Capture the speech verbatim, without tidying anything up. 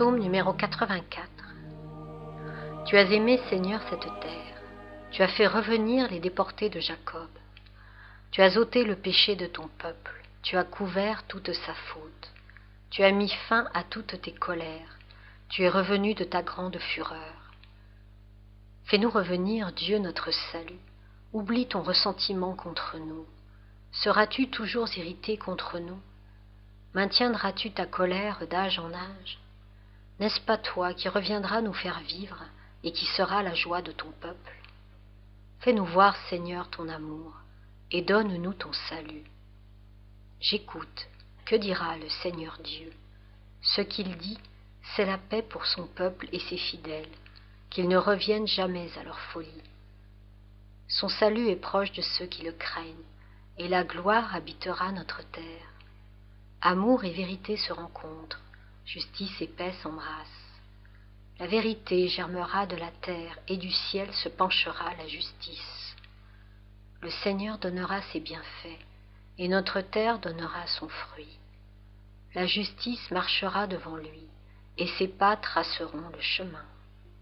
Psaume numéro quatre-vingt-quatre. Tu as aimé, Seigneur, cette terre. Tu as fait revenir les déportés de Jacob. Tu as ôté le péché de ton peuple. Tu as couvert toute sa faute. Tu as mis fin à toutes tes colères. Tu es revenu de ta grande fureur. Fais-nous revenir, Dieu notre salut. Oublie ton ressentiment contre nous. Seras-tu toujours irrité contre nous? Maintiendras-tu ta colère d'âge en âge? N'est-ce pas toi qui reviendras nous faire vivre et qui sera la joie de ton peuple? Fais-nous voir, Seigneur, ton amour, et donne-nous ton salut. J'écoute, que dira le Seigneur Dieu? Ce qu'il dit, c'est la paix pour son peuple et ses fidèles, qu'ils ne reviennent jamais à leur folie. Son salut est proche de ceux qui le craignent, et la gloire habitera notre terre. Amour et vérité se rencontrent, justice et paix s'embrassent. La vérité germera de la terre, et du ciel se penchera la justice. Le Seigneur donnera ses bienfaits, et notre terre donnera son fruit. La justice marchera devant lui, et ses pas traceront le chemin.